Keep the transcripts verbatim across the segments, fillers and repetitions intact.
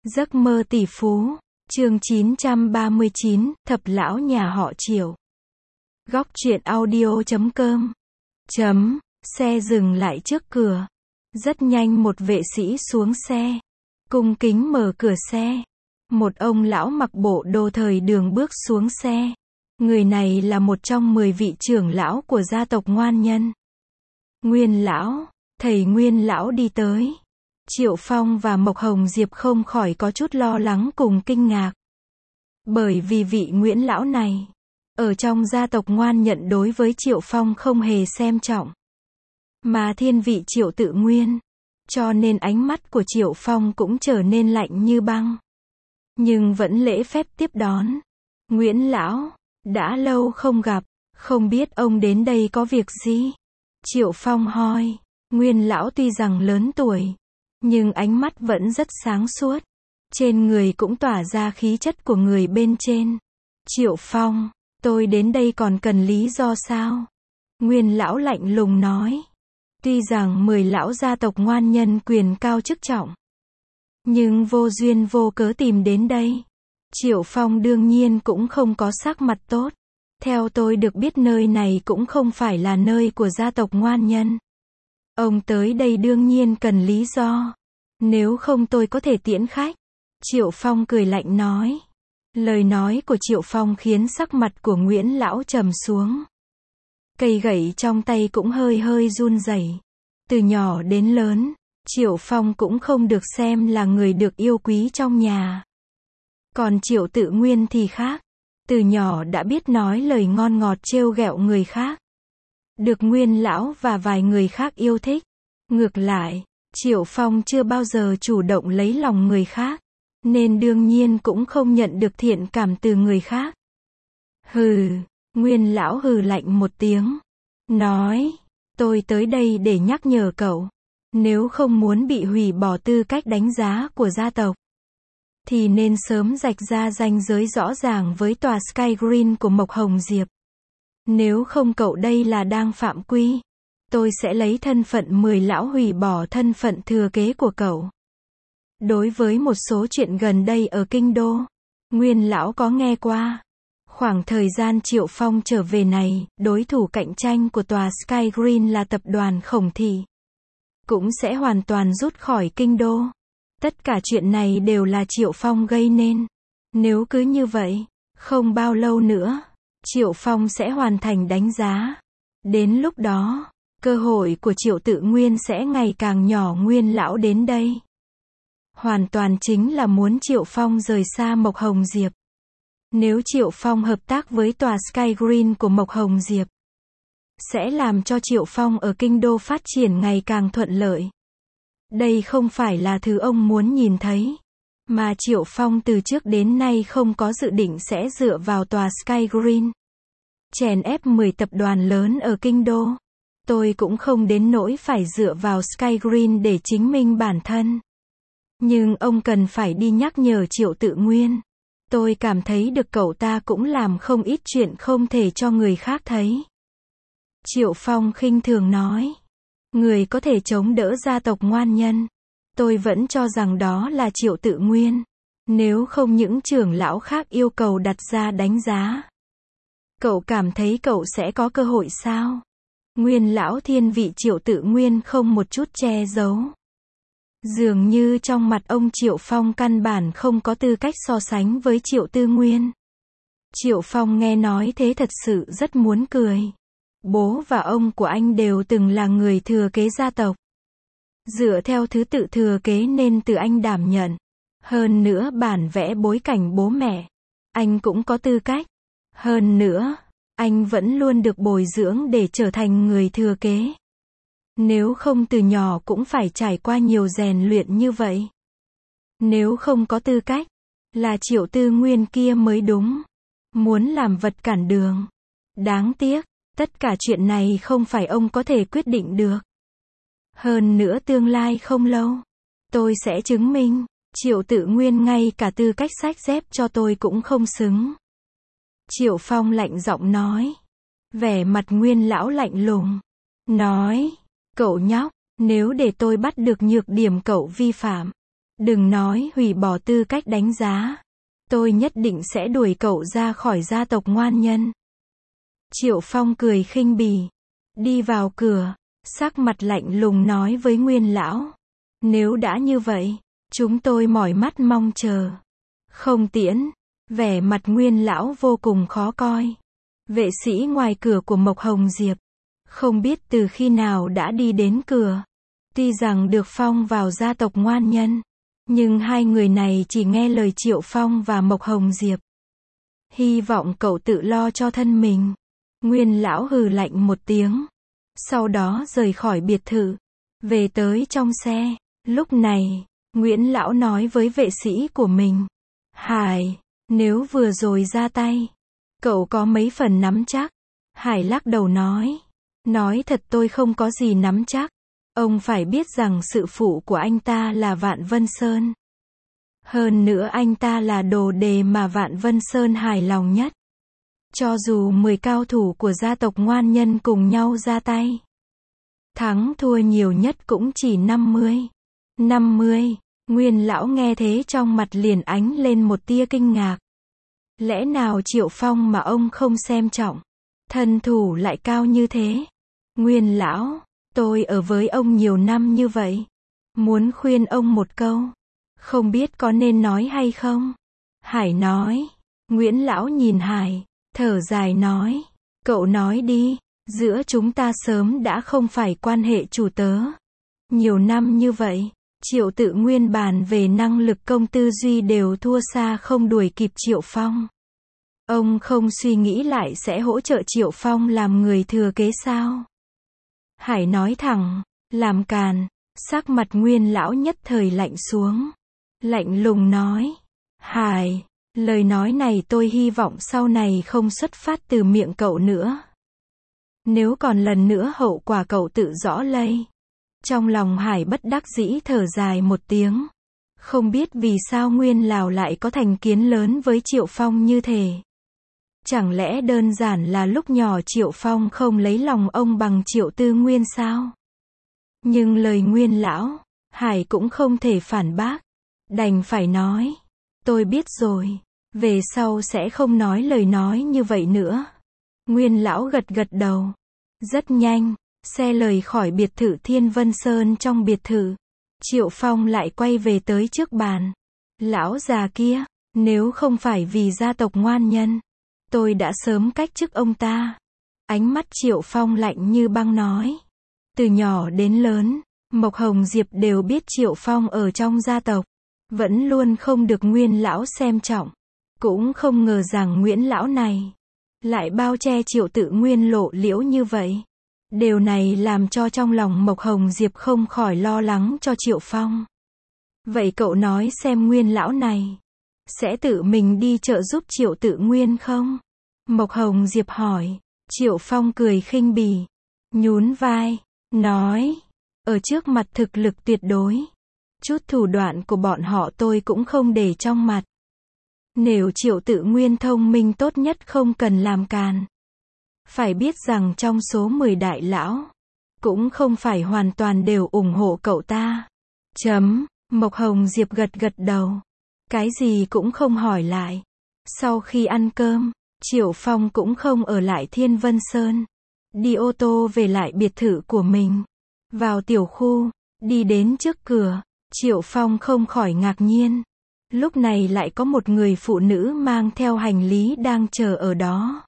Giấc mơ tỷ phú, chương chín trăm ba mươi chín, thập lão nhà họ Triệu. Góc truyện audio chấm com. Chấm, xe dừng lại trước cửa. Rất nhanh một vệ sĩ xuống xe. Cung kính mở cửa xe. Một ông lão mặc bộ đồ thời đường bước xuống xe. Người này là một trong mười vị trưởng lão của gia tộc Ngoan Nhân. Nguyên lão, thầy Nguyên lão đi tới. Triệu Phong và Mộc Hồng Diệp không khỏi có chút lo lắng cùng kinh ngạc. Bởi vì vị Nguyễn lão này, ở trong gia tộc Ngoan Nhận đối với Triệu Phong không hề xem trọng, mà thiên vị Triệu Tự Nguyên, cho nên ánh mắt của Triệu Phong cũng trở nên lạnh như băng. Nhưng vẫn lễ phép tiếp đón. Nguyễn lão, đã lâu không gặp, không biết ông đến đây có việc gì? Triệu Phong hỏi. Nguyên lão tuy rằng lớn tuổi, nhưng ánh mắt vẫn rất sáng suốt. Trên người cũng tỏa ra khí chất của người bên trên. Triệu Phong, tôi đến đây còn cần lý do sao? Nguyên lão lạnh lùng nói. Tuy rằng mười lão gia tộc Ngoan Nhân quyền cao chức trọng, nhưng vô duyên vô cớ tìm đến đây. Triệu Phong đương nhiên cũng không có sắc mặt tốt. Theo tôi được biết nơi này cũng không phải là nơi của gia tộc Ngoan Nhân. Ông tới đây đương nhiên cần lý do. Nếu không tôi có thể tiễn khách. Triệu Phong cười lạnh nói. Lời nói của Triệu Phong khiến sắc mặt của Nguyễn lão trầm xuống. Cây gậy trong tay cũng hơi hơi run rẩy. Từ nhỏ đến lớn, Triệu Phong cũng không được xem là người được yêu quý trong nhà. Còn Triệu Tự Nguyên thì khác. Từ nhỏ đã biết nói lời ngon ngọt trêu ghẹo người khác. Được Nguyên lão và vài người khác yêu thích. Ngược lại, Triệu Phong chưa bao giờ chủ động lấy lòng người khác, nên đương nhiên cũng không nhận được thiện cảm từ người khác. Hừ, Nguyên lão hừ lạnh một tiếng. Nói, tôi tới đây để nhắc nhở cậu. Nếu không muốn bị hủy bỏ tư cách đánh giá của gia tộc, thì nên sớm rạch ra ranh giới rõ ràng với tòa Sky Green của Mộc Hồng Diệp. Nếu không cậu đây là đang phạm quy. Tôi sẽ lấy thân phận mười lão hủy bỏ thân phận thừa kế của cậu. Đối với một số chuyện gần đây ở Kinh Đô, Nguyên lão có nghe qua. Khoảng thời gian Triệu Phong trở về này, đối thủ cạnh tranh của tòa Sky Green là tập đoàn Khổng Thị, cũng sẽ hoàn toàn rút khỏi Kinh Đô. Tất cả chuyện này đều là Triệu Phong gây nên. Nếu cứ như vậy, không bao lâu nữa, Triệu Phong sẽ hoàn thành đánh giá. Đến lúc đó, cơ hội của Triệu Tự Nguyên sẽ ngày càng nhỏ. Nguyên lão đến đây hoàn toàn chính là muốn Triệu Phong rời xa Mộc Hồng Diệp. Nếu Triệu Phong hợp tác với tòa Sky Green của Mộc Hồng Diệp, sẽ làm cho Triệu Phong ở Kinh Đô phát triển ngày càng thuận lợi. Đây không phải là thứ ông muốn nhìn thấy. Mà Triệu Phong từ trước đến nay không có dự định sẽ dựa vào tòa Sky Green chèn ép mười tập đoàn lớn ở Kinh Đô. Tôi cũng không đến nỗi phải dựa vào Sky Green để chứng minh bản thân. Nhưng ông cần phải đi nhắc nhở Triệu Tự Nguyên. Tôi cảm thấy được cậu ta cũng làm không ít chuyện không thể cho người khác thấy. Triệu Phong khinh thường nói. Người có thể chống đỡ gia tộc Ngoan Nhân, tôi vẫn cho rằng đó là Triệu Tự Nguyên. Nếu không những trưởng lão khác yêu cầu đặt ra đánh giá, cậu cảm thấy cậu sẽ có cơ hội sao? Nguyên lão thiên vị Triệu Tự Nguyên không một chút che giấu. Dường như trong mặt ông Triệu Phong căn bản không có tư cách so sánh với Triệu Tư Nguyên. Triệu Phong nghe nói thế thật sự rất muốn cười. Bố và ông của anh đều từng là người thừa kế gia tộc. Dựa theo thứ tự thừa kế nên từ anh đảm nhận. Hơn nữa bản vẽ bối cảnh bố mẹ, anh cũng có tư cách. Hơn nữa, anh vẫn luôn được bồi dưỡng để trở thành người thừa kế. Nếu không từ nhỏ cũng phải trải qua nhiều rèn luyện như vậy. Nếu không có tư cách, là Triệu Tư Nguyên kia mới đúng. Muốn làm vật cản đường. Đáng tiếc, tất cả chuyện này không phải ông có thể quyết định được. Hơn nữa tương lai không lâu, tôi sẽ chứng minh, Triệu Tự Nguyên ngay cả tư cách xách dép cho tôi cũng không xứng. Triệu Phong lạnh giọng nói. Vẻ mặt Nguyên lão lạnh lùng. Nói, cậu nhóc, nếu để tôi bắt được nhược điểm cậu vi phạm, Đừng nói hủy bỏ tư cách đánh giá. Tôi nhất định sẽ đuổi cậu ra khỏi gia tộc ngoan nhân. Triệu Phong cười khinh bỉ. Đi vào cửa, sắc mặt lạnh lùng nói với Nguyên lão. Nếu đã như vậy, chúng tôi mỏi mắt mong chờ. Không tiễn. Vẻ mặt Nguyên lão vô cùng khó coi. Vệ sĩ ngoài cửa của Mộc Hồng Diệp, không biết từ khi nào đã đi đến cửa. Tuy rằng được phong vào gia tộc ngoan nhân, nhưng hai người này chỉ nghe lời Triệu Phong và Mộc Hồng Diệp. Hy vọng cậu tự lo cho thân mình. Nguyên lão hừ lạnh một tiếng. Sau đó rời khỏi biệt thự. Về tới trong xe. Lúc này, Nguyễn lão nói với vệ sĩ của mình. Hải, nếu vừa rồi ra tay, cậu có mấy phần nắm chắc? Hải lắc đầu nói. Nói thật tôi không có gì nắm chắc. Ông phải biết rằng sự phụ của anh ta là Vạn Vân Sơn. Hơn nữa anh ta là đồ đề mà Vạn Vân Sơn hài lòng nhất. Cho dù mười cao thủ của gia tộc ngoan nhân cùng nhau ra tay, thắng thua nhiều nhất cũng chỉ năm mươi. năm mươi. Nguyên lão nghe thế trong mặt liền ánh lên một tia kinh ngạc. Lẽ nào Triệu Phong mà ông không xem trọng, thân thủ lại cao như thế? Nguyên lão, tôi ở với ông nhiều năm như vậy, muốn khuyên ông một câu, không biết có nên nói hay không? Hải nói. Nguyễn lão nhìn Hải, thở dài nói. Cậu nói đi, giữa chúng ta sớm đã không phải quan hệ chủ tớ. Nhiều năm như vậy, Triệu Tự Nguyên bàn về năng lực công tư duy đều thua xa không đuổi kịp Triệu Phong. Ông không suy nghĩ lại sẽ hỗ trợ Triệu Phong làm người thừa kế sao? Hải nói thẳng, làm càn. Sắc mặt Nguyên lão nhất thời lạnh xuống. Lạnh lùng nói. Hải, lời nói này tôi hy vọng sau này không xuất phát từ miệng cậu nữa. Nếu còn lần nữa hậu quả cậu tự rõ lây. Trong lòng Hải bất đắc dĩ thở dài một tiếng. Không biết vì sao Nguyên lão lại có thành kiến lớn với Triệu Phong như thế. Chẳng lẽ đơn giản là lúc nhỏ Triệu Phong không lấy lòng ông bằng Triệu Tư Nguyên sao? Nhưng lời Nguyên lão, Hải cũng không thể phản bác. Đành phải nói. Tôi biết rồi. Về sau sẽ không nói lời nói như vậy nữa. Nguyên lão gật gật đầu. Rất nhanh, xe rời khỏi biệt thự Thiên Vân Sơn. Trong biệt thự, Triệu Phong lại quay về tới trước bàn. Lão già kia, nếu không phải vì gia tộc ngoan nhân, tôi đã sớm cách chức ông ta. Ánh mắt Triệu Phong lạnh như băng nói. Từ nhỏ đến lớn, Mộc Hồng Diệp đều biết Triệu Phong ở trong gia tộc, vẫn luôn không được Nguyên lão xem trọng. Cũng không ngờ rằng Nguyễn lão này lại bao che Triệu Tự Nguyên lộ liễu như vậy. Điều này làm cho trong lòng Mộc Hồng Diệp không khỏi lo lắng cho Triệu Phong. Vậy cậu nói xem Nguyên lão này sẽ tự mình đi trợ giúp Triệu Tự Nguyên không? Mộc Hồng Diệp hỏi. Triệu Phong cười khinh bỉ, nhún vai, nói, ở trước mặt thực lực tuyệt đối, chút thủ đoạn của bọn họ tôi cũng không để trong mặt. Nếu Triệu Tự Nguyên thông minh tốt nhất không cần làm càn. Phải biết rằng trong số mười đại lão, cũng không phải hoàn toàn đều ủng hộ cậu ta. Chấm, Mộc Hồng Diệp gật gật đầu. Cái gì cũng không hỏi lại. Sau khi ăn cơm, Triệu Phong cũng không ở lại Thiên Vân Sơn. Đi ô tô về lại biệt thự của mình. Vào tiểu khu, đi đến trước cửa, Triệu Phong không khỏi ngạc nhiên. Lúc này lại có một người phụ nữ mang theo hành lý đang chờ ở đó.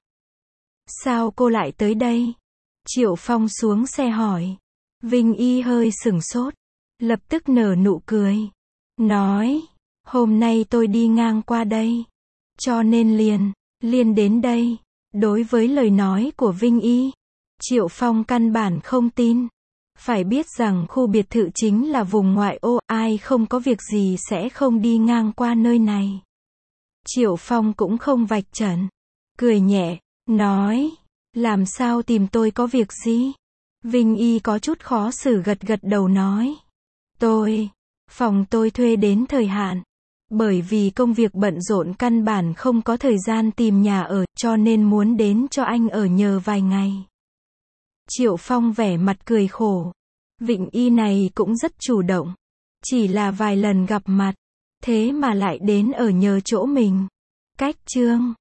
Sao cô lại tới đây? Triệu Phong xuống xe hỏi. Vinh Y hơi sửng sốt, lập tức nở nụ cười. Nói, hôm nay tôi đi ngang qua đây, cho nên liền, liền đến đây. Đối với lời nói của Vinh Y, Triệu Phong căn bản không tin. Phải biết rằng khu biệt thự chính là vùng ngoại ô, ai không có việc gì sẽ không đi ngang qua nơi này. Triệu Phong cũng không vạch trần, cười nhẹ, nói, làm sao tìm tôi có việc gì? Vinh Y có chút khó xử gật gật đầu nói, tôi, phòng tôi thuê đến thời hạn, bởi vì công việc bận rộn căn bản không có thời gian tìm nhà ở, cho nên muốn đến cho anh ở nhờ vài ngày. Triệu Phong vẻ mặt cười khổ. Vinh Y này cũng rất chủ động. Chỉ là vài lần gặp mặt, thế mà lại đến ở nhờ chỗ mình. Cách chương